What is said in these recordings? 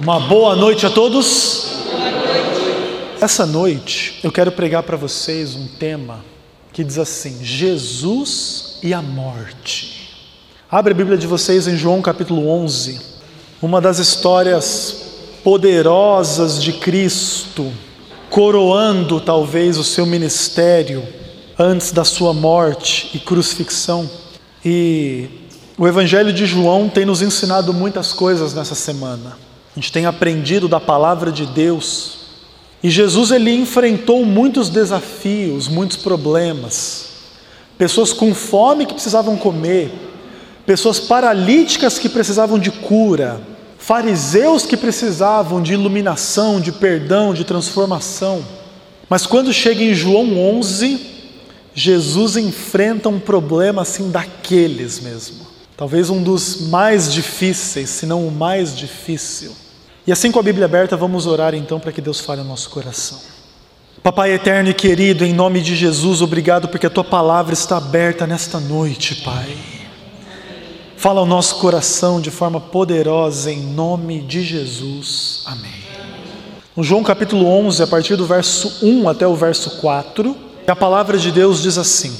Uma boa noite a todos. Essa noite eu quero pregar para vocês um tema que diz assim: Jesus e a morte. Abre a Bíblia de vocês em João capítulo 11, uma das histórias poderosas de Cristo, coroando talvez o seu ministério antes da sua morte e crucifixão. E o Evangelho de João tem nos ensinado muitas coisas nessa semana. A gente tem aprendido da palavra de Deus. E Jesus, ele enfrentou muitos desafios, muitos problemas. Pessoas com fome que precisavam comer, pessoas paralíticas que precisavam de cura, fariseus que precisavam de iluminação, de perdão, de transformação. Mas quando chega em João 11, Jesus enfrenta um problema assim daqueles mesmo. Talvez um dos mais difíceis, se não o mais difícil. E assim, com a Bíblia aberta, vamos orar então para que Deus fale no nosso coração. Papai eterno e querido, em nome de Jesus, obrigado porque a Tua palavra está aberta nesta noite, Pai. Fala ao nosso coração de forma poderosa, em nome de Jesus. Amém. No João capítulo 11, a partir do verso 1 até o verso 4, a palavra de Deus diz assim: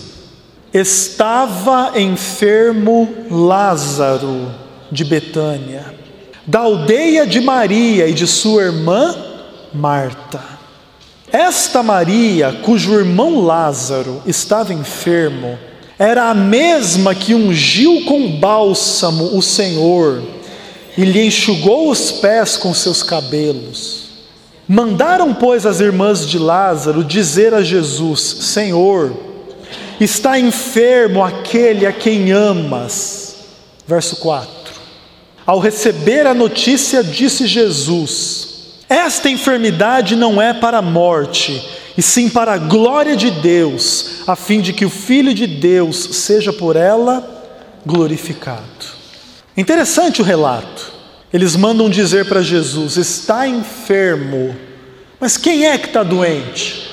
Estava enfermo Lázaro de Betânia, da aldeia de Maria e de sua irmã Marta. Esta Maria, cujo irmão Lázaro estava enfermo, era a mesma que ungiu com bálsamo o Senhor e lhe enxugou os pés com seus cabelos. Mandaram, pois, as irmãs de Lázaro dizer a Jesus: Senhor, está enfermo aquele a quem amas. Verso 4. Ao receber a notícia, disse Jesus: Esta enfermidade não é para a morte, e sim para a glória de Deus, a fim de que o Filho de Deus seja por ela glorificado. Interessante o relato. Eles mandam dizer para Jesus: está enfermo. Mas quem é que está doente?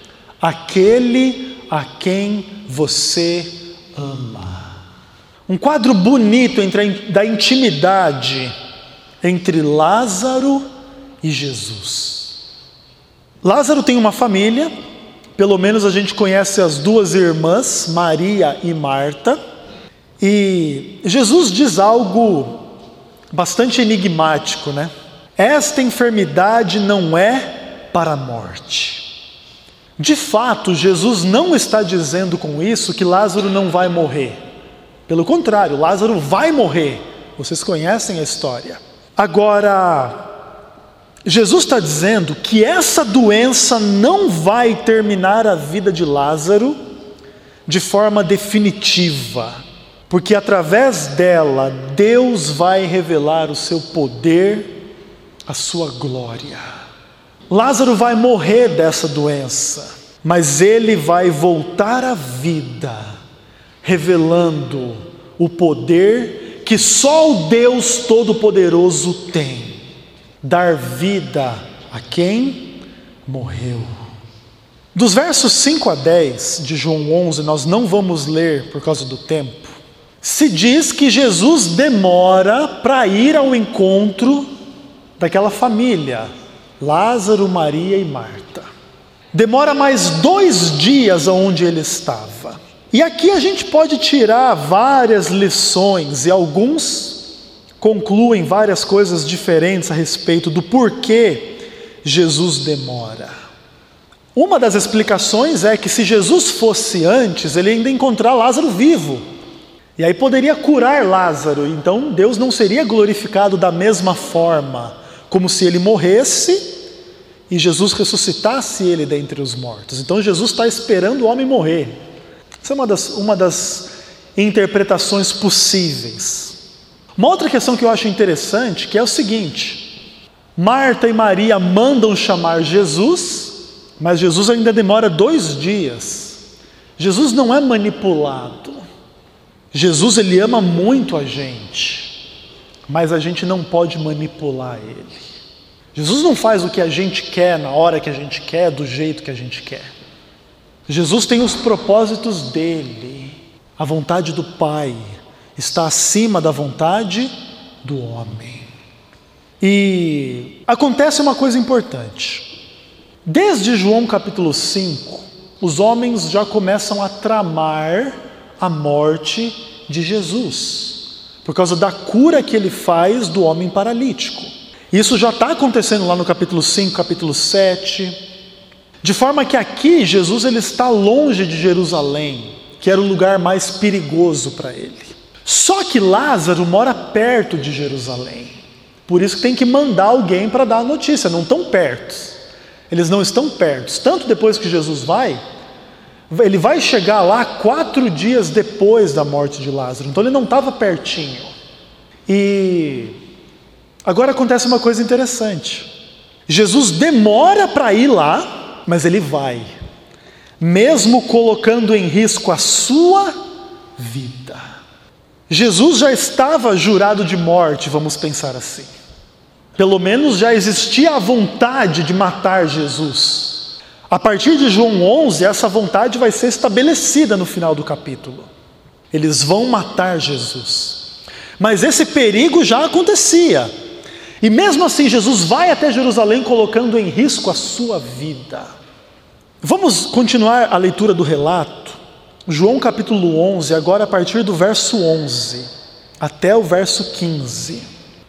Aquele a quem você ama. Um quadro bonito da intimidade entre Lázaro e Jesus. Lázaro tem uma família, pelo menos a gente conhece as duas irmãs, Maria e Marta, e Jesus diz algo bastante enigmático, né? Esta enfermidade não é para a morte. De fato, Jesus não está dizendo com isso que Lázaro não vai morrer. Pelo contrário, Lázaro vai morrer. Vocês conhecem a história. Agora, Jesus está dizendo que essa doença não vai terminar a vida de Lázaro de forma definitiva, porque através dela, Deus vai revelar o seu poder, a sua glória. Lázaro vai morrer dessa doença, mas ele vai voltar à vida, revelando o poder que só o Deus Todo-Poderoso tem: dar vida a quem morreu. Dos versos 5 a 10 de João 11, nós não vamos ler por causa do tempo. Se diz que Jesus demora para ir ao encontro daquela família, Lázaro, Maria e Marta. Demora mais 2 dias aonde ele estava. E aqui a gente pode tirar várias lições, e alguns concluem várias coisas diferentes a respeito do porquê Jesus demora. Uma das explicações é que se Jesus fosse antes, ele ainda ia encontrar Lázaro vivo. E aí poderia curar Lázaro, então Deus não seria glorificado da mesma forma, como se ele morresse e Jesus ressuscitasse ele dentre os mortos. Então Jesus está esperando o homem morrer. Essa é uma das interpretações possíveis. Uma outra questão que eu acho interessante, que é o seguinte: Marta e Maria mandam chamar Jesus, mas Jesus ainda demora 2 dias. Jesus não é manipulado. Jesus, ele ama muito a gente, mas a gente não pode manipular ele. Jesus não faz o que a gente quer, na hora que a gente quer, do jeito que a gente quer. Jesus tem os propósitos dele. A vontade do Pai está acima da vontade do homem. E acontece uma coisa importante. Desde João capítulo 5, os homens já começam a tramar a morte de Jesus, por causa da cura que ele faz do homem paralítico. Isso já está acontecendo lá no capítulo 5, capítulo 7, de forma que aqui Jesus ele está longe de Jerusalém, que era o lugar mais perigoso para ele. Só que Lázaro mora perto de Jerusalém, por isso que tem que mandar alguém para dar a notícia. Não estão perto, eles não estão perto. Tanto depois que Jesus ele vai chegar lá 4 dias depois da morte de Lázaro, então ele não estava pertinho. E agora acontece uma coisa interessante. Jesus demora para ir lá, mas ele vai, mesmo colocando em risco a sua vida. Jesus já estava jurado de morte, vamos pensar assim. Pelo menos já existia a vontade de matar Jesus. A partir de João 11, essa vontade vai ser estabelecida no final do capítulo. Eles vão matar Jesus. Mas esse perigo já acontecia. E mesmo assim, Jesus vai até Jerusalém colocando em risco a sua vida. Vamos continuar a leitura do relato. João capítulo 11, agora a partir do verso 11 até o verso 15.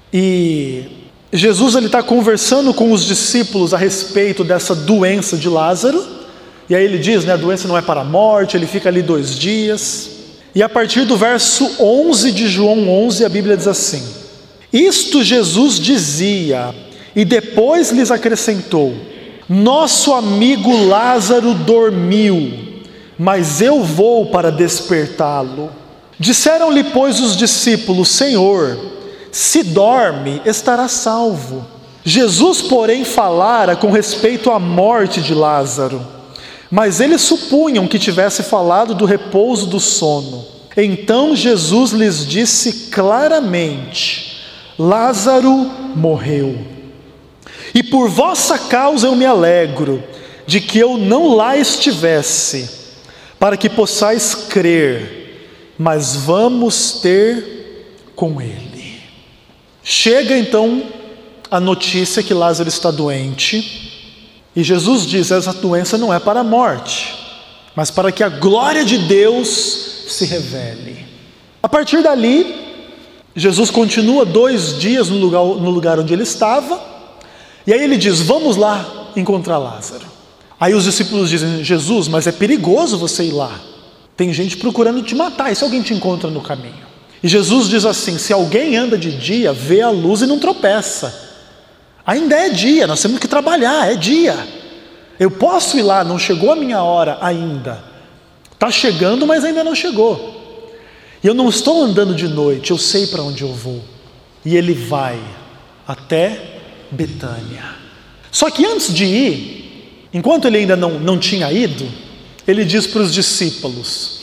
E Jesus está conversando com os discípulos a respeito dessa doença de Lázaro. E aí ele diz, a doença não é para a morte, ele fica ali 2 dias. E a partir do verso 11 de João 11, a Bíblia diz assim: isto Jesus dizia, e depois lhes acrescentou: nosso amigo Lázaro dormiu, mas eu vou para despertá-lo. Disseram-lhe, pois, os discípulos: Senhor, se dorme, estará salvo. Jesus, porém, falara com respeito à morte de Lázaro, mas eles supunham que tivesse falado do repouso do sono. Então Jesus lhes disse claramente: Lázaro morreu. E por vossa causa eu me alegro de que eu não lá estivesse, para que possais crer, mas vamos ter com ele. Chega então a notícia que Lázaro está doente, e Jesus diz: essa doença não é para a morte, mas para que a glória de Deus se revele. A partir dali, Jesus continua 2 dias no lugar onde ele estava, e aí ele diz: vamos lá encontrar Lázaro. Aí os discípulos dizem: Jesus, mas é perigoso você ir lá, tem gente procurando te matar, e se alguém te encontra no caminho? E Jesus diz assim: se alguém anda de dia, vê a luz e não tropeça. Ainda é dia, nós temos que trabalhar, é dia. Eu posso ir lá, não chegou a minha hora ainda. Está chegando, mas ainda não chegou. E eu não estou andando de noite, eu sei para onde eu vou. E ele vai até Betânia. Só que antes de ir, enquanto ele ainda não tinha ido, ele diz para os discípulos: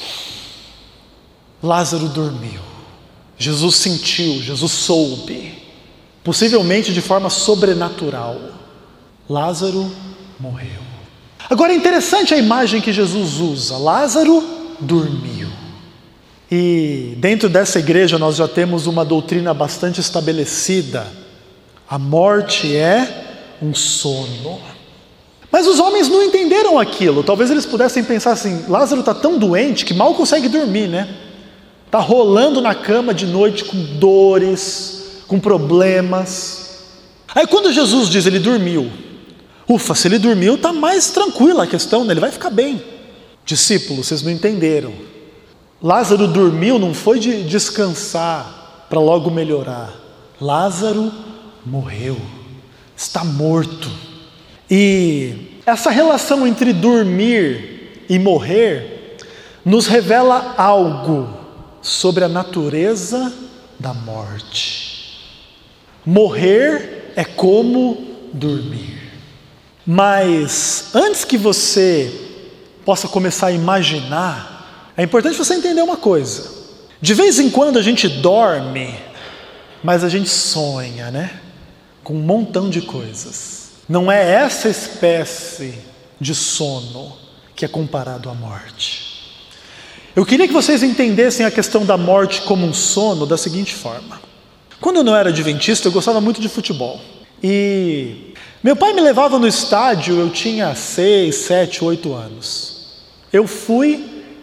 Lázaro dormiu. Jesus sentiu, Jesus soube, possivelmente de forma sobrenatural, Lázaro morreu. Agora é interessante a imagem que Jesus usa: Lázaro dormiu. E dentro dessa igreja nós já temos uma doutrina bastante estabelecida: a morte é um sono. Mas os homens não entenderam aquilo. Talvez eles pudessem pensar assim: Lázaro está tão doente que mal consegue dormir, está rolando na cama de noite com dores, com problemas. Aí quando Jesus diz ele dormiu, ufa, se ele dormiu está mais tranquila a questão, ele vai ficar bem. Discípulos, vocês não entenderam. Lázaro dormiu não foi de descansar para logo melhorar. Lázaro morreu, está morto. E essa relação entre dormir e morrer nos revela algo sobre a natureza da morte. Morrer é como dormir. Mas antes que você possa começar a imaginar, é importante você entender uma coisa: de vez em quando a gente dorme, mas a gente sonha, com um montão de coisas. Não é essa espécie de sono que é comparado à morte. Eu queria que vocês entendessem a questão da morte como um sono da seguinte forma: Quando eu não era adventista, eu gostava muito de futebol. E meu pai me levava no estádio, eu tinha 6, 7, 8 anos. Eu fui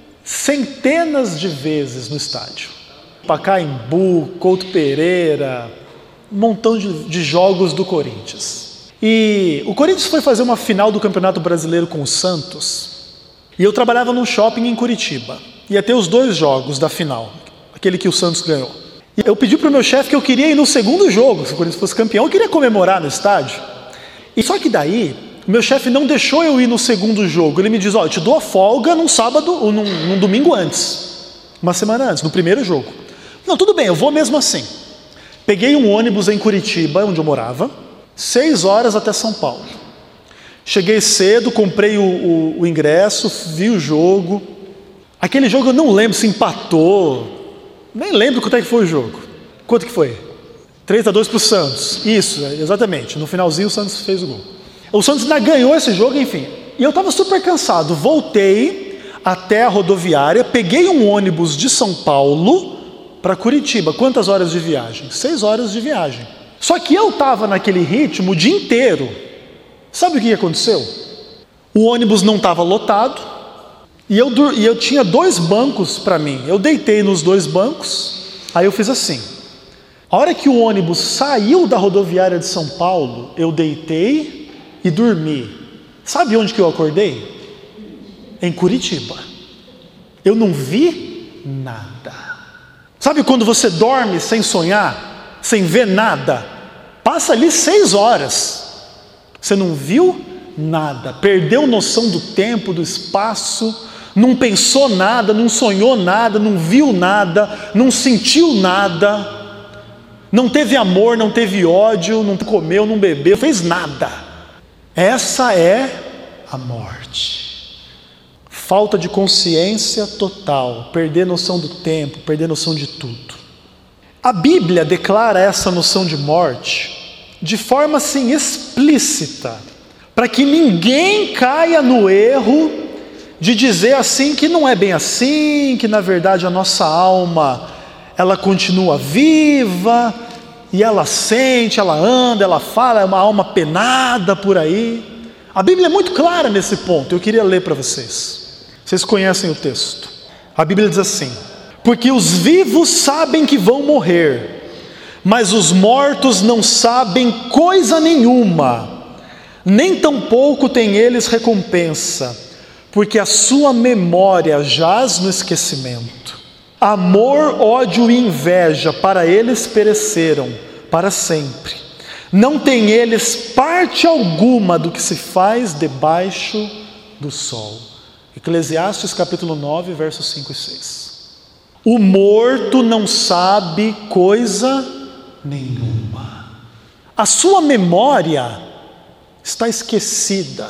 centenas de vezes no estádio. Pacaembu, Couto Pereira, um montão de jogos do Corinthians. E o Corinthians foi fazer uma final do Campeonato Brasileiro com o Santos. E eu trabalhava num shopping em Curitiba. Ia ter os 2 jogos da final, aquele que o Santos ganhou. E eu pedi para o meu chefe que eu queria ir no segundo jogo, se o Corinthians fosse campeão, eu queria comemorar no estádio. E só que daí, o meu chefe não deixou eu ir no segundo jogo. Ele me diz, eu te dou a folga num sábado ou num domingo antes, uma semana antes, no primeiro jogo. Não, tudo bem, eu vou mesmo assim. Peguei um ônibus em Curitiba, onde eu morava, 6 horas até São Paulo. Cheguei cedo, comprei o ingresso, vi o jogo. Aquele jogo eu não lembro se empatou, nem lembro quanto é que foi o jogo. Quanto que foi? 3-2 para o Santos. Isso, exatamente. No finalzinho o Santos fez o gol. O Santos ainda ganhou esse jogo, enfim. E eu estava super cansado. Voltei até a rodoviária, peguei um ônibus de São Paulo para Curitiba. Quantas horas de viagem? 6 horas de viagem. Só que eu estava naquele ritmo o dia inteiro. Sabe o que aconteceu? O ônibus não estava lotado e eu tinha 2 bancos para mim. Eu deitei nos 2 bancos, aí eu fiz assim. A hora que o ônibus saiu da rodoviária de São Paulo, eu deitei e dormi. Sabe onde que eu acordei? Em Curitiba. Eu não vi nada. Sabe quando você dorme sem sonhar, sem ver nada? Passa ali 6 horas. Você não viu nada, perdeu noção do tempo, do espaço, não pensou nada, não sonhou nada, não viu nada, não sentiu nada, não teve amor, não teve ódio, não comeu, não bebeu, não fez nada. Essa é a morte. Falta de consciência total, perder noção do tempo, perder noção de tudo. A Bíblia declara essa noção de morte de forma assim explícita, para que ninguém caia no erro de dizer assim que não é bem assim, que na verdade a nossa alma ela continua viva e ela sente, ela anda, ela fala, é uma alma penada por aí. A Bíblia é muito clara nesse ponto. Eu queria ler para vocês. Vocês conhecem o texto. A Bíblia diz assim: porque os vivos sabem que vão morrer, mas os mortos não sabem coisa nenhuma, nem tampouco têm eles recompensa, porque a sua memória jaz no esquecimento. Amor, ódio e inveja para eles pereceram para sempre. Não têm eles parte alguma do que se faz debaixo do sol. Eclesiastes capítulo 9, versos 5 e 6. O morto não sabe coisa nenhuma. A sua memória está esquecida.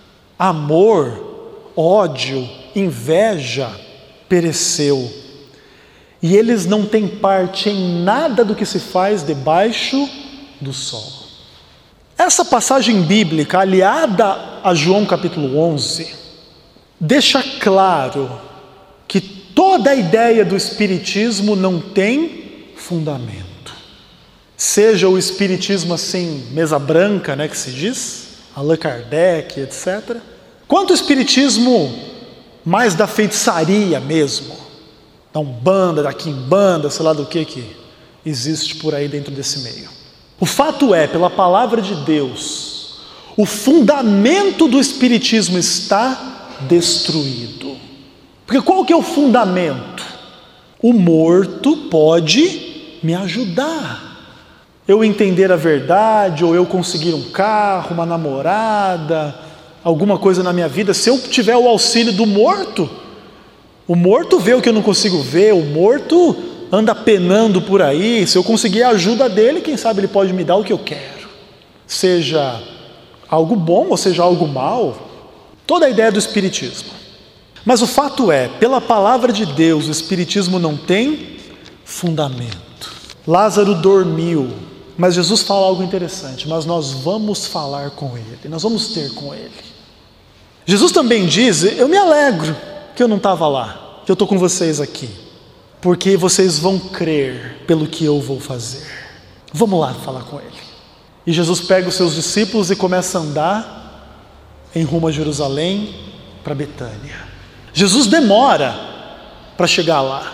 Amor, ódio, inveja pereceu. E eles não têm parte em nada do que se faz debaixo do sol. Essa passagem bíblica, aliada a João capítulo 11, deixa claro que toda a ideia do espiritismo não tem fundamento. Seja o espiritismo assim, mesa branca, né, que se diz, Allan Kardec, etc. Quanto o espiritismo mais da feitiçaria mesmo, da Umbanda, da Quimbanda, sei lá do que existe por aí dentro desse meio. O fato é, pela palavra de Deus, o fundamento do espiritismo está destruído. Porque qual que é o fundamento? O morto pode me ajudar. Eu entender a verdade, ou eu conseguir um carro, uma namorada, alguma coisa na minha vida, se eu tiver o auxílio do morto, o morto vê o que eu não consigo ver, o morto anda penando por aí, se eu conseguir a ajuda dele, quem sabe ele pode me dar o que eu quero. Seja algo bom ou seja algo mal, toda a ideia do espiritismo. Mas o fato é, pela palavra de Deus, o espiritismo não tem fundamento. Lázaro dormiu, mas Jesus fala algo interessante, mas nós vamos falar com ele, nós vamos ter com ele. Jesus também diz, eu me alegro que eu não estava lá, que eu estou com vocês aqui, porque vocês vão crer pelo que eu vou fazer. Vamos lá falar com ele. E Jesus pega os seus discípulos e começa a andar em rumo a Jerusalém, para Betânia. Jesus demora para chegar lá.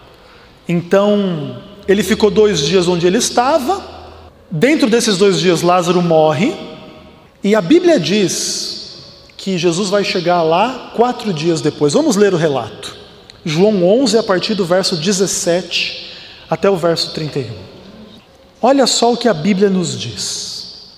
Então, ele ficou 2 dias onde ele estava. Dentro desses 2 dias, Lázaro morre. E a Bíblia diz que Jesus vai chegar lá 4 dias depois. Vamos ler o relato. João 11, a partir do verso 17 até o verso 31. Olha só o que a Bíblia nos diz.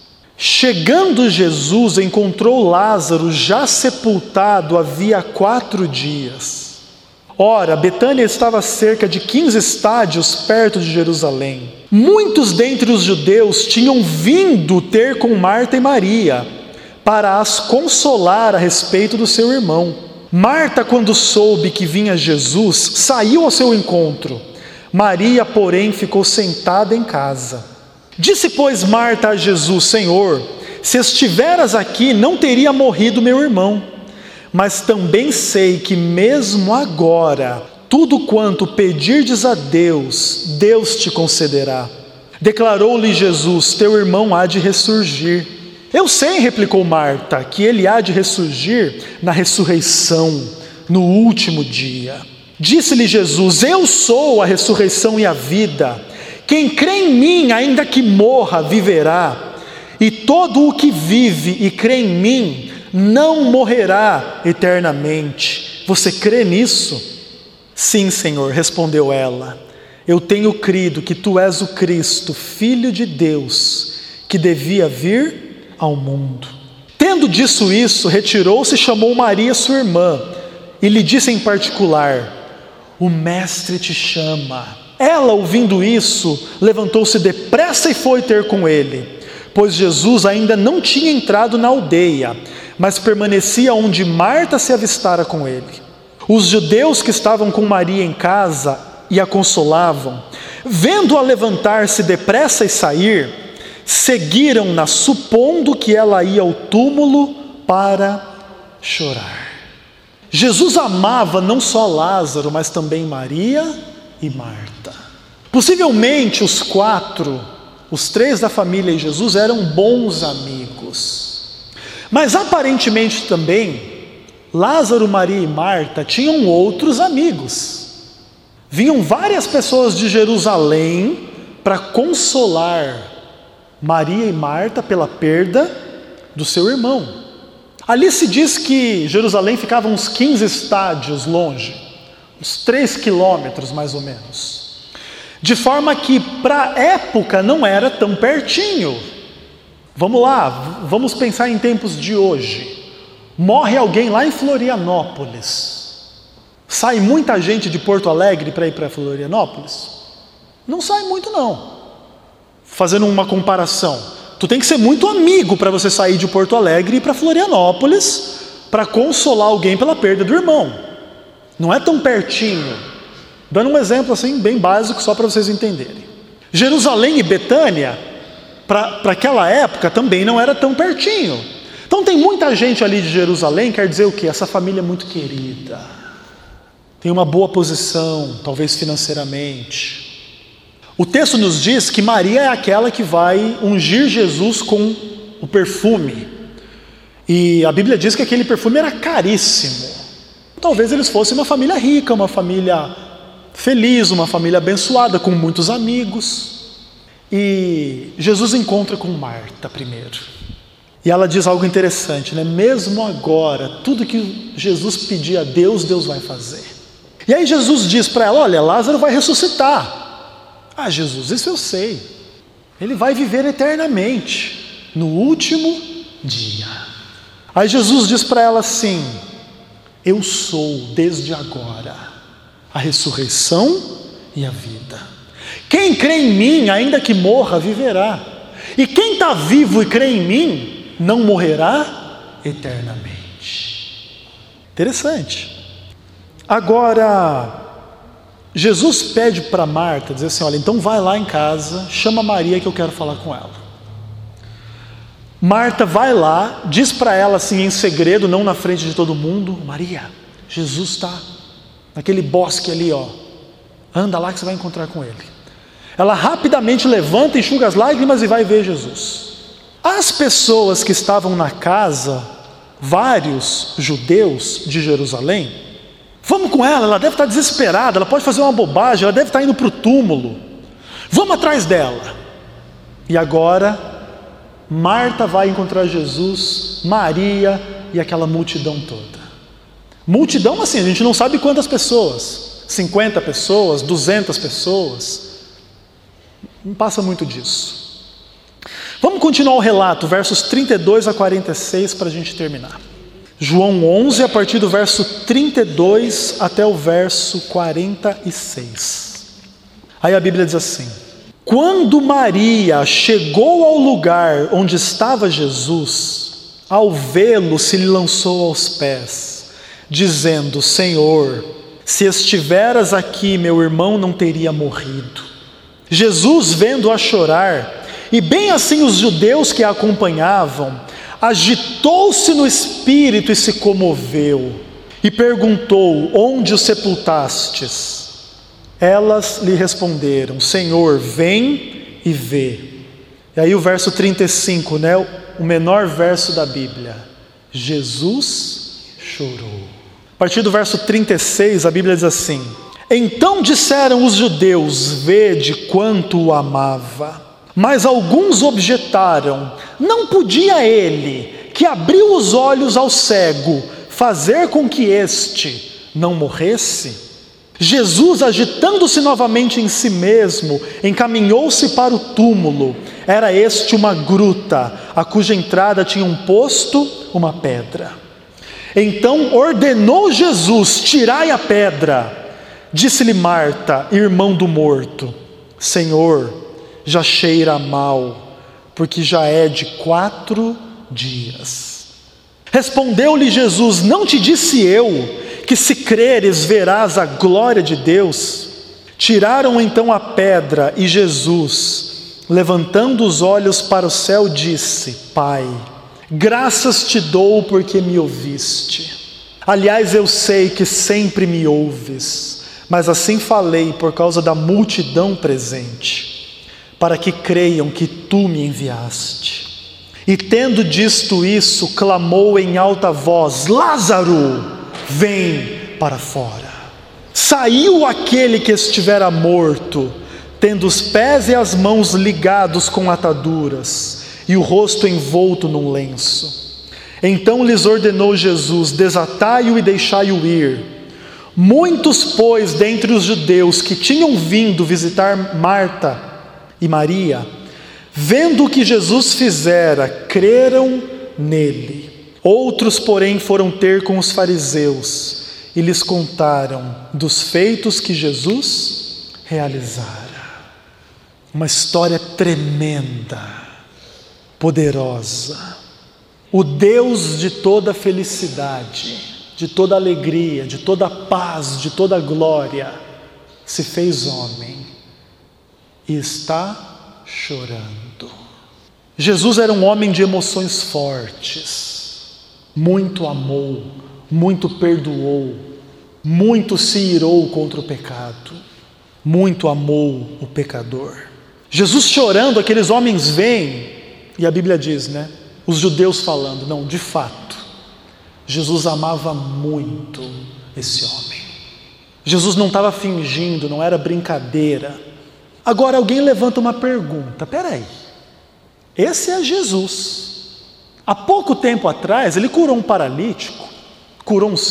Chegando Jesus, encontrou Lázaro já sepultado havia 4 dias. Ora, Betânia estava a cerca de 15 estádios perto de Jerusalém. Muitos dentre os judeus tinham vindo ter com Marta e Maria, para as consolar a respeito do seu irmão. Marta, quando soube que vinha Jesus, saiu ao seu encontro. Maria, porém, ficou sentada em casa. Disse, pois, Marta a Jesus: Senhor, se estiveras aqui, não teria morrido meu irmão. Mas também sei que mesmo agora, tudo quanto pedirdes a Deus, Deus te concederá. Declarou-lhe Jesus: teu irmão há de ressurgir. Eu sei, replicou Marta, que ele há de ressurgir na ressurreição, no último dia. Disse-lhe Jesus: eu sou a ressurreição e a vida. Quem crê em mim, ainda que morra, viverá. E todo o que vive e crê em mim, não morrerá eternamente. Você crê nisso? Sim, Senhor, respondeu ela. Eu tenho crido que tu és o Cristo, Filho de Deus, que devia vir ao mundo. Tendo dito isso, retirou-se e chamou Maria, sua irmã, e lhe disse em particular: o Mestre te chama. Ela, ouvindo isso, levantou-se depressa e foi ter com ele, pois Jesus ainda não tinha entrado na aldeia, mas permanecia onde Marta se avistara com ele. Os judeus que estavam com Maria em casa e a consolavam, vendo-a levantar-se depressa e sair, seguiram-na, supondo que ela ia ao túmulo para chorar. Jesus amava não só Lázaro, mas também Maria e Marta. Possivelmente os 3 da família e Jesus eram bons amigos. Mas aparentemente também, Lázaro, Maria e Marta tinham outros amigos. Vinham várias pessoas de Jerusalém para consolar Maria e Marta pela perda do seu irmão. Ali se diz que Jerusalém ficava uns 15 estádios longe, uns 3 quilômetros mais ou menos. De forma que para a época não era tão pertinho. Vamos lá, vamos pensar em tempos de hoje. Morre alguém lá em Florianópolis. Sai muita gente de Porto Alegre para ir para Florianópolis? Não sai muito não. Fazendo uma comparação, tu tem que ser muito amigo para você sair de Porto Alegre e ir para Florianópolis para consolar alguém pela perda do irmão. Não é tão pertinho. Dando um exemplo assim bem básico só para vocês entenderem. Jerusalém e Betânia, para aquela época também não era tão pertinho. Então tem muita gente ali de Jerusalém, quer dizer o quê? Essa família é muito querida. Tem uma boa posição, talvez financeiramente. O texto nos diz que Maria é aquela que vai ungir Jesus com o perfume. E a Bíblia diz que aquele perfume era caríssimo. Talvez eles fossem uma família rica, uma família feliz, uma família abençoada, com muitos amigos. E Jesus encontra com Marta primeiro. E ela diz algo interessante, né? Mesmo agora, tudo que Jesus pedir a Deus, Deus vai fazer. E aí Jesus diz para ela: olha, Lázaro vai ressuscitar. Ah, Jesus, isso eu sei. Ele vai viver eternamente, no último dia. Aí Jesus diz para ela assim: eu sou desde agora a ressurreição e a vida. Quem crê em mim, ainda que morra, viverá. E quem está vivo e crê em mim, não morrerá eternamente. Interessante. Agora, Jesus pede para Marta, diz assim: olha, então vai lá em casa, chama Maria que eu quero falar com ela. Marta vai lá, diz para ela assim em segredo, não na frente de todo mundo: Maria, Jesus está naquele bosque ali, ó. Anda lá que você vai encontrar com ele. Ela rapidamente levanta, enxuga as lágrimas e vai ver Jesus. As pessoas que estavam na casa, vários judeus de Jerusalém, vamos com ela deve estar desesperada, ela pode fazer uma bobagem, ela deve estar indo para o túmulo, vamos atrás dela. E agora, Marta vai encontrar Jesus, Maria e aquela multidão toda. Multidão assim, a gente não sabe quantas pessoas, 50 pessoas, 200 pessoas, não passa muito disso. Vamos continuar o relato, versos 32 a 46 para a gente terminar. João 11, a partir do verso 32 até o verso 46. Aí a Bíblia diz assim: quando Maria chegou ao lugar onde estava Jesus, ao vê-lo se lhe lançou aos pés, dizendo: Senhor, se estiveras aqui, meu irmão não teria morrido. Jesus, vendo-a chorar, e bem assim os judeus que a acompanhavam, agitou-se no espírito e se comoveu, e perguntou: onde o sepultastes? Elas lhe responderam: Senhor, vem e vê. E aí o verso 35, né, o menor verso da Bíblia: Jesus chorou. A partir do verso 36, a Bíblia diz assim: então disseram os judeus: vede quanto o amava. Mas alguns objetaram: não podia ele, que abriu os olhos ao cego, fazer com que este não morresse? Jesus, agitando-se novamente em si mesmo, encaminhou-se para o túmulo. Era este uma gruta, a cuja entrada tinha um posto, uma pedra. Então ordenou Jesus: tirai a pedra. Disse-lhe Marta, irmã do morto: Senhor, já cheira mal, porque já é de 4 dias. Respondeu-lhe Jesus: não te disse eu que se creres verás a glória de Deus? Tiraram então a pedra, e Jesus, levantando os olhos para o céu, disse: Pai, graças te dou porque me ouviste. Aliás, eu sei que sempre me ouves, mas assim falei por causa da multidão presente, para que creiam que tu me enviaste. E tendo dito isso, clamou em alta voz: Lázaro, vem para fora. Saiu aquele que estivera morto, tendo os pés e as mãos ligados com ataduras, e o rosto envolto num lenço. Então lhes ordenou Jesus: desatai-o e deixai-o ir. Muitos, pois, dentre os judeus que tinham vindo visitar Marta e Maria, vendo o que Jesus fizera, creram nele. Outros, porém, foram ter com os fariseus e lhes contaram dos feitos que Jesus realizara. Uma história tremenda, poderosa. O Deus de toda felicidade, de toda alegria, de toda paz, de toda glória, se fez homem e está chorando. Jesus era um homem de emoções fortes, muito amou, muito perdoou, muito se irou contra o pecado, muito amou o pecador. Jesus chorando, aqueles homens vêm, e a Bíblia diz, né? Os judeus falando: não, de fato, Jesus amava muito esse homem. Jesus não estava fingindo, não era brincadeira. Agora alguém levanta uma pergunta: peraí, esse é Jesus. Há pouco tempo atrás ele curou um paralítico, curou um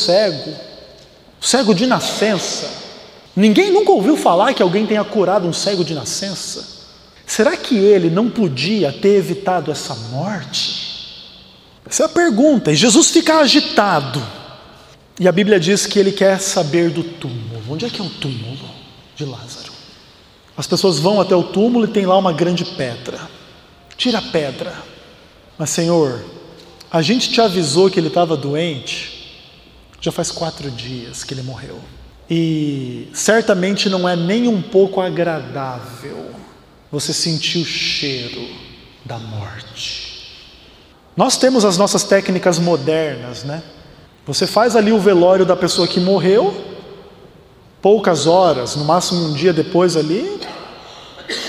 cego de nascença. Ninguém nunca ouviu falar que alguém tenha curado um cego de nascença. Será que ele não podia ter evitado essa morte? Essa é a pergunta. E Jesus fica agitado. E a Bíblia diz que ele quer saber do túmulo. Onde é que é o túmulo de Lázaro? As pessoas vão até o túmulo e tem lá uma grande pedra. Tira a pedra. Mas, Senhor, a gente te avisou que ele estava doente. Já faz 4 dias que ele morreu. E certamente não é nem um pouco agradável você sentir o cheiro da morte. Nós temos as nossas técnicas modernas, né? Você faz ali o velório da pessoa que morreu, poucas horas, no máximo um dia depois ali,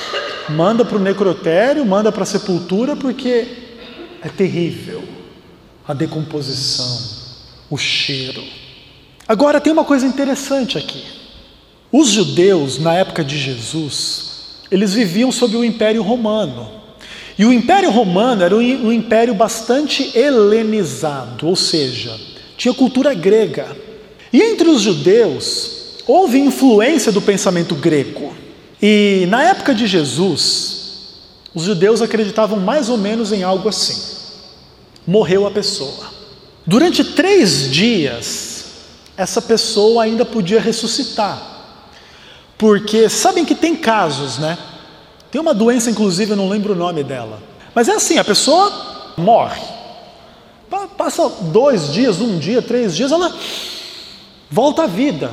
manda para o necrotério, manda para a sepultura, porque é terrível a decomposição, o cheiro. Agora tem uma coisa interessante aqui. Os judeus, na época de Jesus, eles viviam sob o Império Romano. E o Império Romano era um império bastante helenizado, ou seja, tinha cultura grega. E entre os judeus, houve influência do pensamento grego. E na época de Jesus, os judeus acreditavam mais ou menos em algo assim. Morreu a pessoa. Durante 3 dias, essa pessoa ainda podia ressuscitar. Porque sabem que tem casos, né? Tem uma doença, inclusive, eu não lembro o nome dela. Mas é assim, a pessoa morre. Passa 2 dias, 1 dia, 3 dias, ela volta à vida.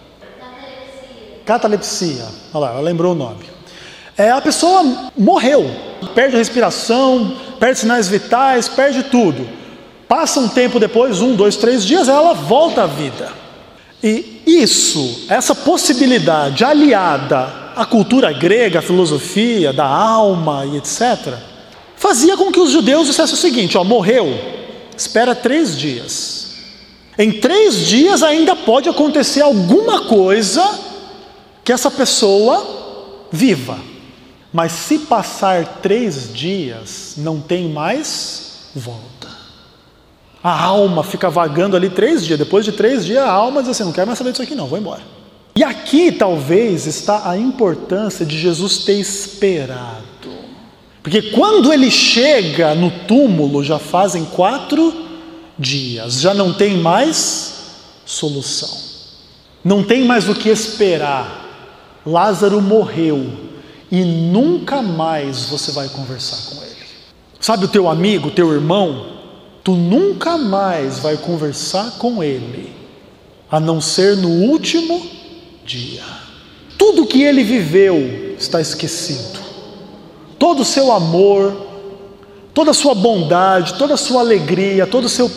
Catalepsia. Olha lá, ela lembrou o nome. A pessoa morreu, perde a respiração, perde sinais vitais, perde tudo. Passa um tempo depois, 1, 2, 3 dias, ela volta à vida. E essa possibilidade aliada à cultura grega, à filosofia, da alma e etc., fazia com que os judeus dissessem o seguinte: morreu, espera 3 dias. Em 3 dias ainda pode acontecer alguma coisa que essa pessoa viva. Mas se passar 3 dias, não tem mais volta. A alma fica vagando ali 3 dias. Depois de 3 dias, a alma diz assim: não quero mais saber disso aqui não, vou embora. E aqui talvez está a importância de Jesus ter esperado. Porque quando ele chega no túmulo, já fazem 4 dias. Já não tem mais solução. Não tem mais o que esperar. Lázaro morreu. E nunca mais você vai conversar com ele. Sabe o teu amigo, o teu irmão? Tu nunca mais vai conversar com ele, a não ser no último dia. Tudo que ele viveu está esquecido. Todo o seu amor, toda a sua bondade, toda a sua alegria, todo o seu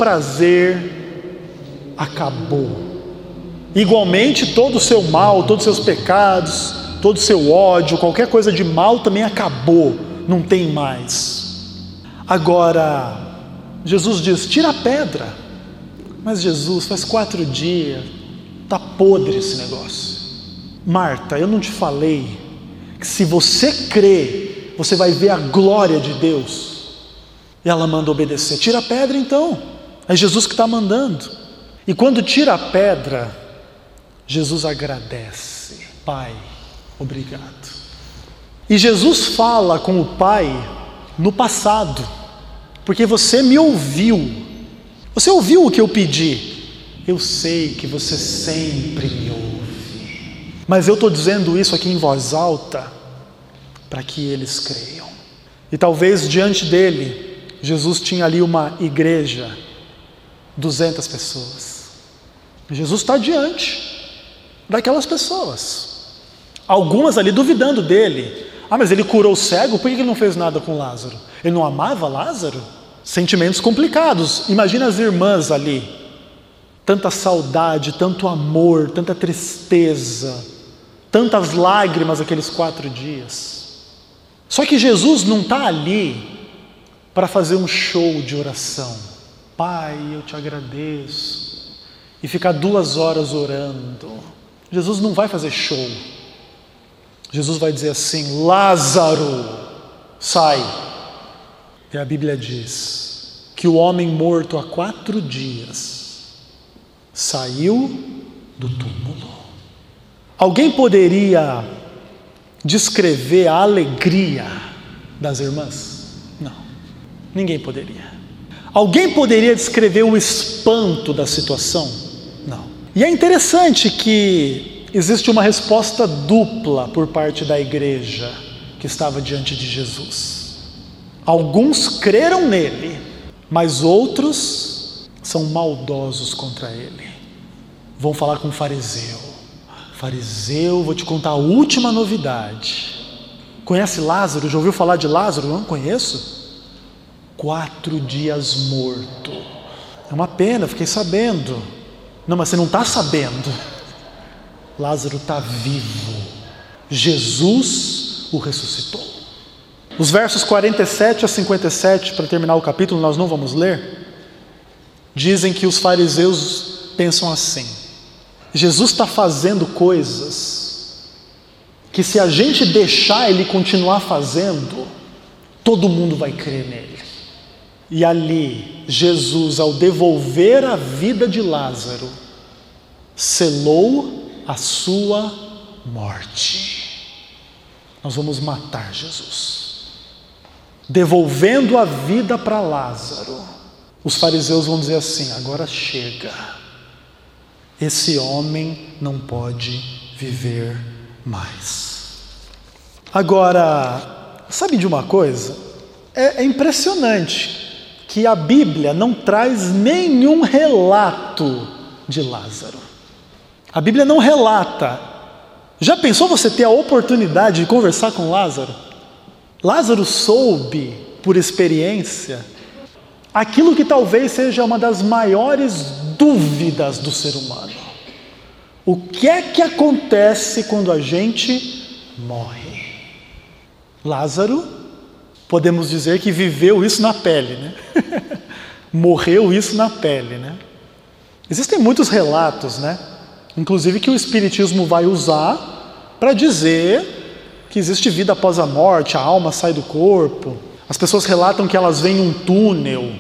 prazer acabou. Igualmente todo o seu mal, todos os seus pecados, todo o seu ódio, qualquer coisa de mal também acabou, não tem mais. Agora, Jesus diz: tira a pedra. Mas Jesus, faz 4 dias, está podre esse negócio. Marta, eu não te falei que se você crê, você vai ver a glória de Deus? E ela manda obedecer. Tira a pedra então. É Jesus que está mandando. E quando tira a pedra, Jesus agradece: Pai, obrigado. E Jesus fala com o Pai no passado, porque você me ouviu. Você ouviu o que eu pedi. Eu sei que você sempre me ouve. Mas eu estou dizendo isso aqui em voz alta para que eles creiam. E talvez diante dele, Jesus tinha ali uma igreja, 200 pessoas. Jesus está diante daquelas pessoas. Algumas ali duvidando dele. Mas ele curou o cego, por que ele não fez nada com Lázaro? Ele não amava Lázaro? Sentimentos complicados. Imagina as irmãs ali. Tanta saudade, tanto amor, tanta tristeza, tantas lágrimas aqueles 4 dias. Só que Jesus não está ali para fazer um show de oração. Pai, eu te agradeço. E ficar 2 horas orando. Jesus não vai fazer show. Jesus vai dizer assim: Lázaro, sai. E a Bíblia diz que o homem morto há 4 dias saiu do túmulo. Alguém poderia descrever a alegria das irmãs? Não, ninguém poderia. Alguém poderia descrever o espanto da situação? Não. E é interessante que existe uma resposta dupla por parte da igreja que estava diante de Jesus. Alguns creram nele, mas outros são maldosos contra ele. Vão falar com o fariseu. Fariseu, vou te contar a última novidade. Conhece Lázaro? Já ouviu falar de Lázaro? Não conheço. 4 dias morto. É uma pena, fiquei sabendo. Não, mas você não está sabendo. Lázaro está vivo. Jesus o ressuscitou. Os versos 47 a 57, para terminar o capítulo, nós não vamos ler, dizem que os fariseus pensam assim: Jesus está fazendo coisas que, se a gente deixar ele continuar fazendo, todo mundo vai crer nele. E ali, Jesus, ao devolver a vida de Lázaro, selou a sua morte. Nós vamos matar Jesus. Devolvendo a vida para Lázaro, os fariseus vão dizer assim: agora chega. Esse homem não pode viver mais. Agora, sabe de uma coisa? É impressionante que a Bíblia não traz nenhum relato de Lázaro. A Bíblia não relata. Já pensou você ter a oportunidade de conversar com Lázaro? Lázaro soube, por experiência, aquilo que talvez seja uma das maiores dúvidas do ser humano. O que é que acontece quando a gente morre? Lázaro, podemos dizer que viveu isso na pele, né? Morreu isso na pele, né? Existem muitos relatos, né? Inclusive que o Espiritismo vai usar para dizer que existe vida após a morte, a alma sai do corpo. As pessoas relatam que elas veem um túnel.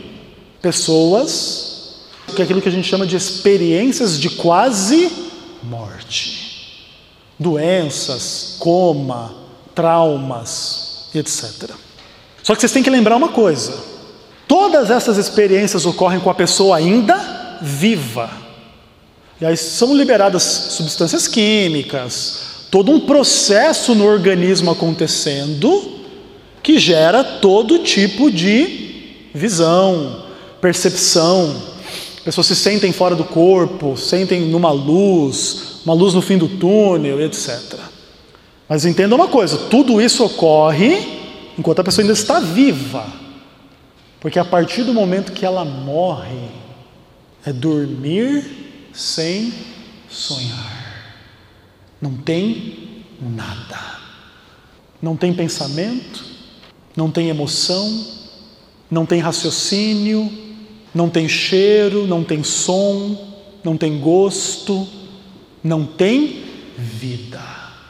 Pessoas, que é aquilo que a gente chama de experiências de quase morte. Doenças, coma, traumas, etc. Só que vocês têm que lembrar uma coisa: todas essas experiências ocorrem com a pessoa ainda viva. E aí são liberadas substâncias químicas, todo um processo no organismo acontecendo que gera todo tipo de visão, percepção. Pessoas se sentem fora do corpo, sentem numa luz, uma luz no fim do túnel, etc. Mas entenda uma coisa: tudo isso ocorre enquanto a pessoa ainda está viva. Porque a partir do momento que ela morre, é dormir sem sonhar. Não tem nada. Não tem pensamento, não tem emoção, não tem raciocínio, não tem cheiro, não tem som, não tem gosto, não tem vida.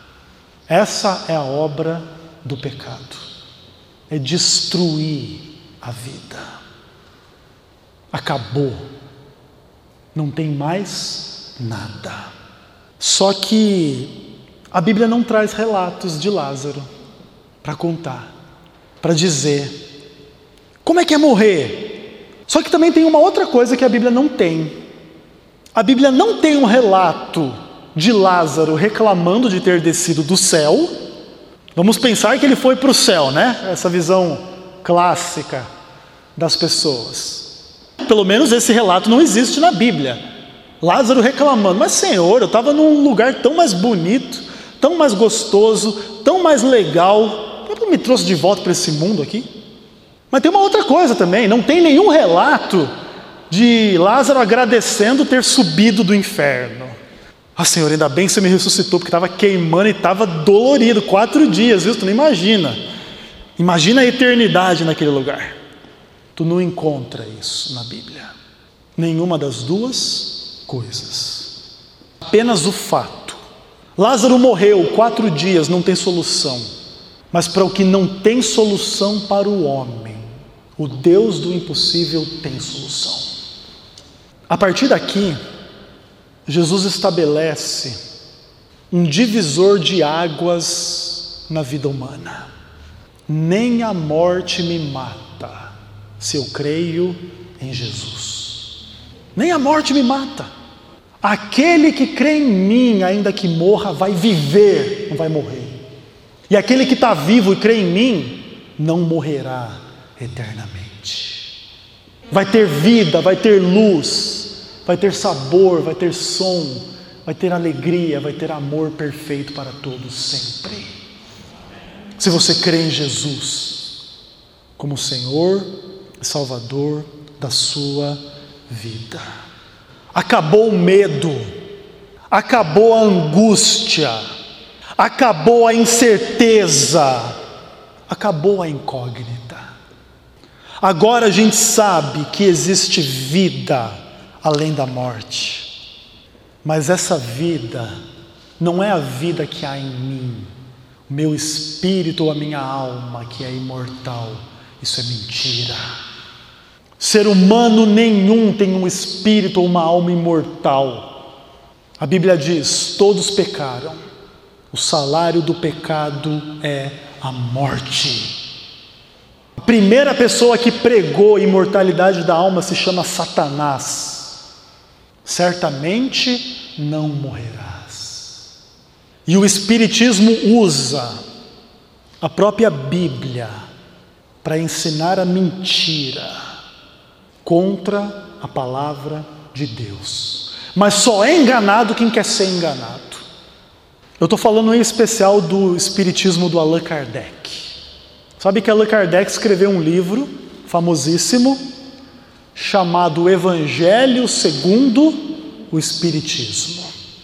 Essa é a obra do pecado. É destruir a vida. Acabou. Não tem mais nada. Só que a Bíblia não traz relatos de Lázaro para contar, para dizer como é que é morrer. Só que também tem uma outra coisa que a Bíblia não tem. A Bíblia não tem um relato de Lázaro reclamando de ter descido do céu. Vamos pensar que ele foi para o céu, né? Essa visão clássica das pessoas. Pelo menos esse relato não existe na Bíblia. Lázaro reclamando: mas Senhor, eu estava num lugar tão mais bonito, tão mais gostoso, tão mais legal, por que me trouxe de volta para esse mundo aqui? Mas tem uma outra coisa também: não tem nenhum relato de Lázaro agradecendo ter subido do inferno. Ah, Senhor, ainda bem que você me ressuscitou, porque estava queimando e estava dolorido, 4 dias, viu? Tu não imagina. Imagina a eternidade naquele lugar. Tu não encontra isso na Bíblia. Nenhuma das duas coisas. Apenas o fato. Lázaro morreu, 4 dias, não tem solução. Mas para o que não tem solução para o homem, o Deus do impossível tem solução. A partir daqui, Jesus estabelece um divisor de águas na vida humana. Nem a morte me mata, se eu creio em Jesus. Nem a morte me mata. Aquele que crê em mim, ainda que morra, vai viver, não vai morrer. E aquele que está vivo e crê em mim, não morrerá eternamente. Vai ter vida, vai ter luz, vai ter sabor, vai ter som, vai ter alegria, vai ter amor perfeito para todos sempre. Se você crê em Jesus como Senhor e Salvador da sua vida. Acabou o medo, acabou a angústia, acabou a incerteza, acabou a incógnita. Agora a gente sabe que existe vida além da morte. Mas essa vida não é a vida que há em mim, o meu espírito ou a minha alma que é imortal. Isso é mentira. Ser humano nenhum tem um espírito ou uma alma imortal. A Bíblia diz: todos pecaram. O salário do pecado é a morte. A primeira pessoa que pregou a imortalidade da alma se chama Satanás. Certamente não morrerás. E o Espiritismo usa a própria Bíblia para ensinar a mentira contra a palavra de Deus. Mas só é enganado quem quer ser enganado. Eu estou falando em especial do Espiritismo do Allan Kardec. Sabe que Allan Kardec escreveu um livro famosíssimo chamado Evangelho segundo o Espiritismo.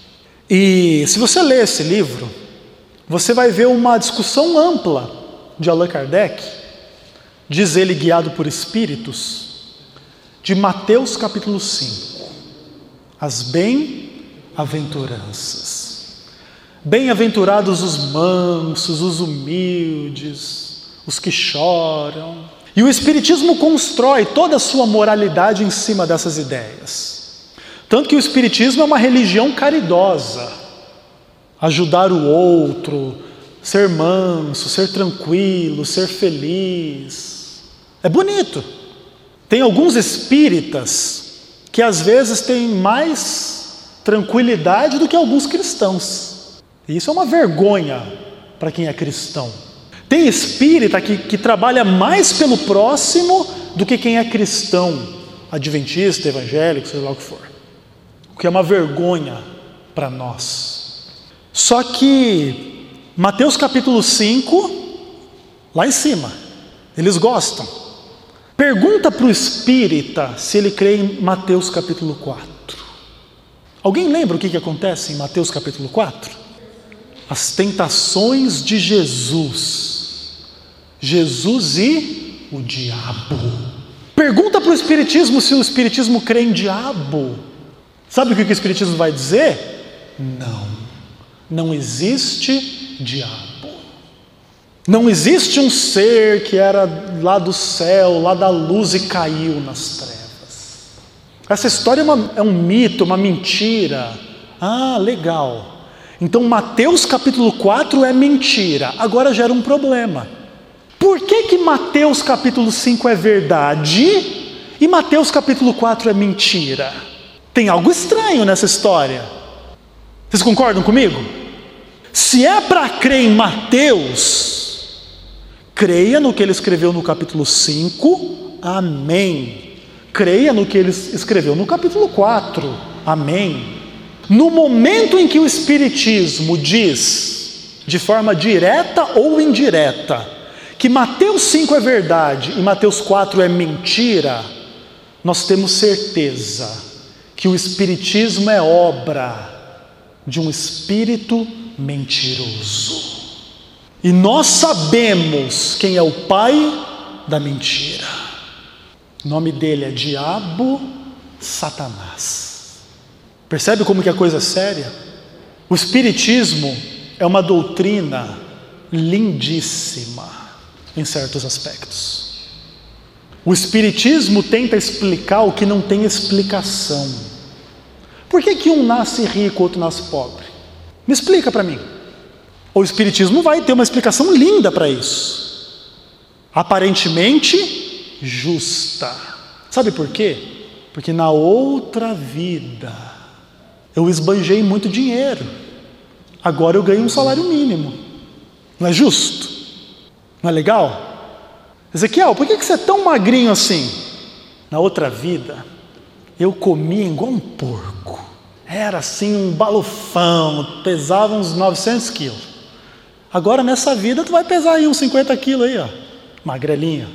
E se você ler esse livro, você vai ver uma discussão ampla de Allan Kardec, diz ele guiado por espíritos, de Mateus capítulo 5, as bem-aventuranças. Bem-aventurados os mansos, os humildes, os que choram. E o Espiritismo constrói toda a sua moralidade em cima dessas ideias. Tanto que o Espiritismo é uma religião caridosa. Ajudar o outro, ser manso, ser tranquilo, ser feliz. É bonito. Tem alguns espíritas que às vezes têm mais tranquilidade do que alguns cristãos. E isso é uma vergonha para quem é cristão. Tem espírita que trabalha mais pelo próximo do que quem é cristão, adventista, evangélico, sei lá o que for. O que é uma vergonha para nós. Só que Mateus capítulo 5, lá em cima, eles gostam. Pergunta para o espírita se ele crê em Mateus capítulo 4. Alguém lembra o que acontece em Mateus capítulo 4? As tentações de Jesus. Jesus e o diabo. Pergunta para o Espiritismo se o Espiritismo crê em diabo. Sabe o que o Espiritismo vai dizer? Não existe diabo. Não existe um ser que era lá do céu, lá da luz e caiu nas trevas. Essa história é um mito, uma mentira. Ah, legal. Então Mateus capítulo 4 é mentira. Agora gera um problema. Por que Mateus capítulo 5 é verdade e Mateus capítulo 4 é mentira? Tem algo estranho nessa história. Vocês concordam comigo? Se é para crer em Mateus, creia no que ele escreveu no capítulo 5, amém. Creia no que ele escreveu no capítulo 4, amém. No momento em que o Espiritismo diz, de forma direta ou indireta, que Mateus 5 é verdade e Mateus 4 é mentira, nós temos certeza que o Espiritismo é obra de um espírito mentiroso. E nós sabemos quem é o pai da mentira. O nome dele é Diabo, Satanás. Percebe como que a coisa é séria? O Espiritismo é uma doutrina lindíssima em certos aspectos. O Espiritismo tenta explicar o que não tem explicação. Por que um nasce rico, outro nasce pobre? Me explica para mim. O Espiritismo vai ter uma explicação linda para isso. Aparentemente justa. Sabe por quê? Porque na outra vida eu esbanjei muito dinheiro. Agora eu ganho um salário mínimo. Não é justo? Não é legal? Ezequiel, por que você é tão magrinho assim? Na outra vida, eu comia igual um porco. Era assim um balofão, pesava uns 900 quilos. Agora nessa vida tu vai pesar aí uns 50 quilos aí, ó, magrelinho.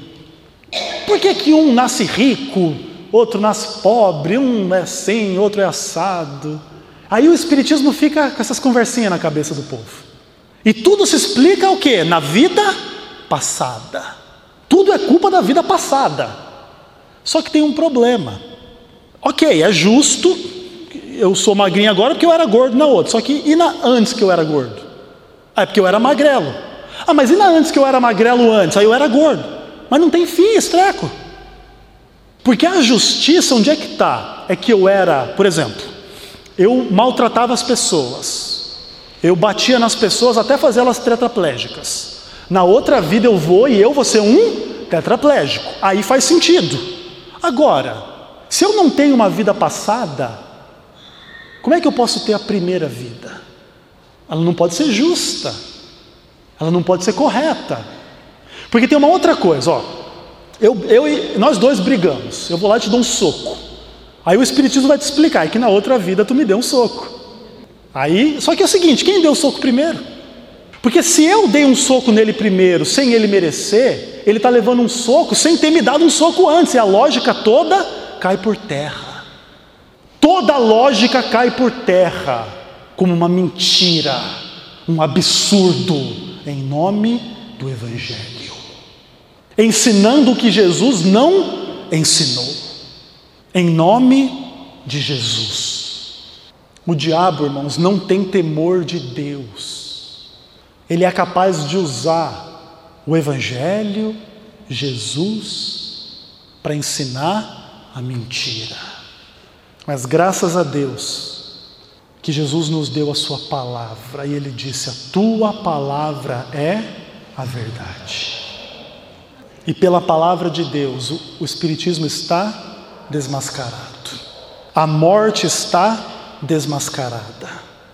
Por que um nasce rico, outro nasce pobre, um é assim, outro é assado? Aí o Espiritismo fica com essas conversinhas na cabeça do povo. E tudo se explica o quê? Na vida passada. Tudo é culpa da vida passada. Só que tem um problema. Ok, é justo, eu sou magrinho agora porque eu era gordo na outra. Só que antes que eu era gordo? É porque eu era magrelo. Mas e antes que eu era magrelo antes? Aí eu era gordo. Mas não tem fim esse treco. Porque a justiça, onde é que está? É que eu era, por exemplo, eu maltratava as pessoas. Eu batia nas pessoas até fazê-las tetraplégicas. Na outra vida eu vou ser um tetraplégico. Aí faz sentido. Agora, se eu não tenho uma vida passada, como é que eu posso ter a primeira vida? Ela não pode ser justa. Ela não pode ser correta. Porque tem uma outra coisa, ó. Nós dois brigamos. Eu vou lá e te dou um soco. Aí o Espiritismo vai te explicar que na outra vida tu me deu um soco. Só que é o seguinte, quem deu o soco primeiro? Porque se eu dei um soco nele primeiro, sem ele merecer, ele está levando um soco sem ter me dado um soco antes. E a lógica toda cai por terra. Toda lógica cai por terra, como uma mentira, um absurdo, em nome do Evangelho. Ensinando o que Jesus não ensinou. Em nome de Jesus. O diabo, irmãos, não tem temor de Deus. Ele é capaz de usar o Evangelho, Jesus, para ensinar a mentira. Mas graças a Deus, que Jesus nos deu a sua palavra, e Ele disse, a tua palavra é a verdade. E pela palavra de Deus, o Espiritismo está desmascarado. A morte está desmascarada,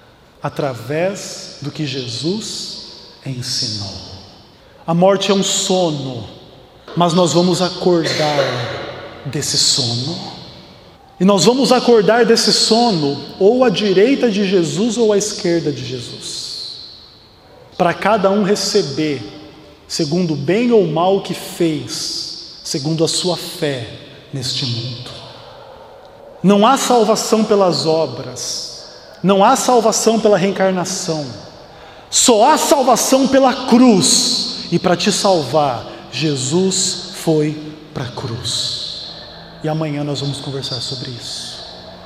através do que Jesus ensinou. A morte é um sono, mas nós vamos acordar desse sono. E nós vamos acordar desse sono, ou à direita de Jesus ou à esquerda de Jesus. Para cada um receber, segundo o bem ou mal que fez, segundo a sua fé neste mundo. Não há salvação pelas obras, não há salvação pela reencarnação, só há salvação pela cruz. E para te salvar, Jesus foi para a cruz. E amanhã nós vamos conversar sobre isso.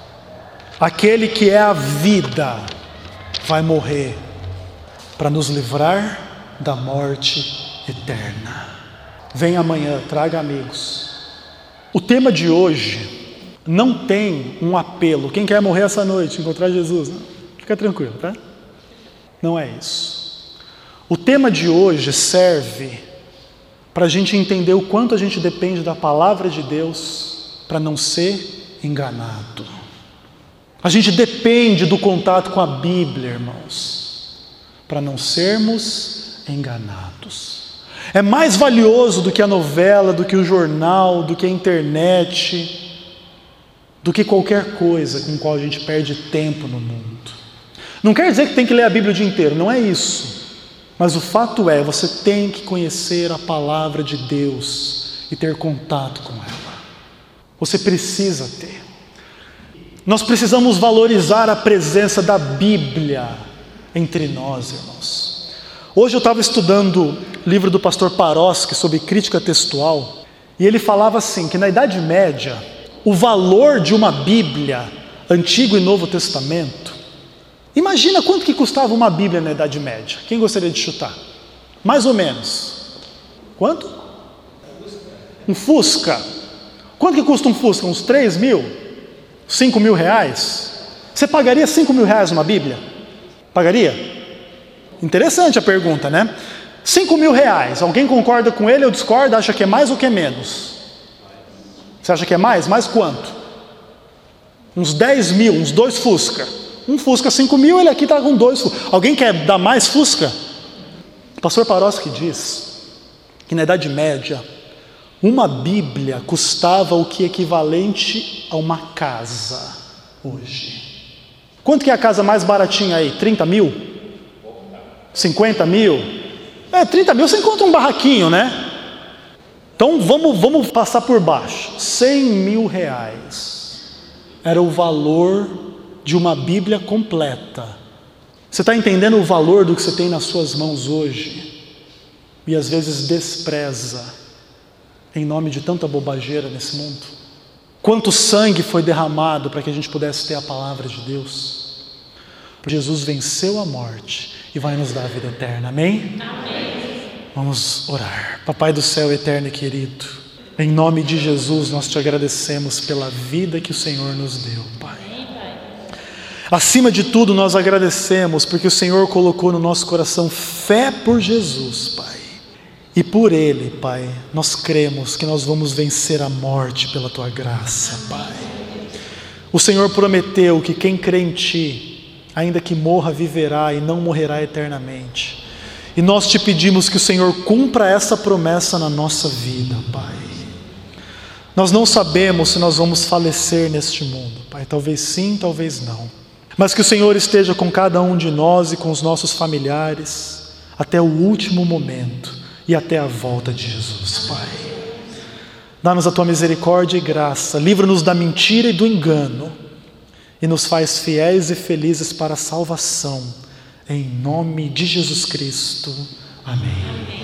Aquele que é a vida vai morrer para nos livrar da morte eterna. Vem amanhã, traga amigos. O tema de hoje não tem um apelo. Quem quer morrer essa noite, encontrar Jesus, não? Fica tranquilo, tá? Não é isso. O tema de hoje serve para a gente entender o quanto a gente depende da palavra de Deus para não ser enganado. A gente depende do contato com a Bíblia, irmãos, para não sermos enganados. É mais valioso do que a novela, do que o jornal, do que a internet, do que qualquer coisa com qual a gente perde tempo no mundo. Não quer dizer que tem que ler a Bíblia o dia inteiro, não é isso. Mas o fato é, você tem que conhecer a palavra de Deus e ter contato com ela. Você precisa ter. Nós precisamos valorizar a presença da Bíblia entre nós, irmãos. Hoje eu estava estudando o livro do pastor Paroski sobre crítica textual, e ele falava assim, que na Idade Média, o valor de uma Bíblia, Antigo e Novo Testamento, imagina quanto que custava uma Bíblia na Idade Média. Quem gostaria de chutar? Mais ou menos. Quanto? Um Fusca. Quanto que custa um Fusca? Uns 3 mil? 5 mil reais? Você pagaria 5 mil reais numa Bíblia? Pagaria? Interessante a pergunta, né? 5 mil reais. Alguém concorda com ele ou discorda? Acha que é mais ou que é menos? Você acha que é mais? Mais quanto? Uns 10 mil, uns 2 Fusca. Um Fusca 5 mil, ele aqui está com 2 Fusca. Alguém quer dar mais Fusca? O pastor Paroski diz que na Idade Média, uma Bíblia custava o que é equivalente a uma casa hoje. Quanto que é a casa mais baratinha aí? 30 mil? 50 mil? 30 mil você encontra um barraquinho, né? Então vamos passar por baixo. 100 mil reais era o valor de uma Bíblia completa. Você está entendendo o valor do que você tem nas suas mãos hoje? e às vezes despreza em nome de tanta bobageira nesse mundo? Quanto sangue foi derramado para que a gente pudesse ter a palavra de Deus? Jesus venceu a morte e vai nos dar a vida eterna, amém? Amém. Vamos orar. Papai do céu eterno e querido, em nome de Jesus nós te agradecemos pela vida que o Senhor nos deu, Pai. Acima de tudo nós agradecemos porque o Senhor colocou no nosso coração fé por Jesus, Pai. E por Ele, Pai, nós cremos que nós vamos vencer a morte pela Tua graça, Pai. O Senhor prometeu que quem crê em Ti, ainda que morra, viverá e não morrerá eternamente. E nós te pedimos que o Senhor cumpra essa promessa na nossa vida, Pai. Nós não sabemos se nós vamos falecer neste mundo, Pai. Talvez sim, talvez não. Mas que o Senhor esteja com cada um de nós e com os nossos familiares até o último momento e até a volta de Jesus, Pai. Dá-nos a Tua misericórdia e graça, livra-nos da mentira e do engano e nos faz fiéis e felizes para a salvação, em nome de Jesus Cristo. Amém.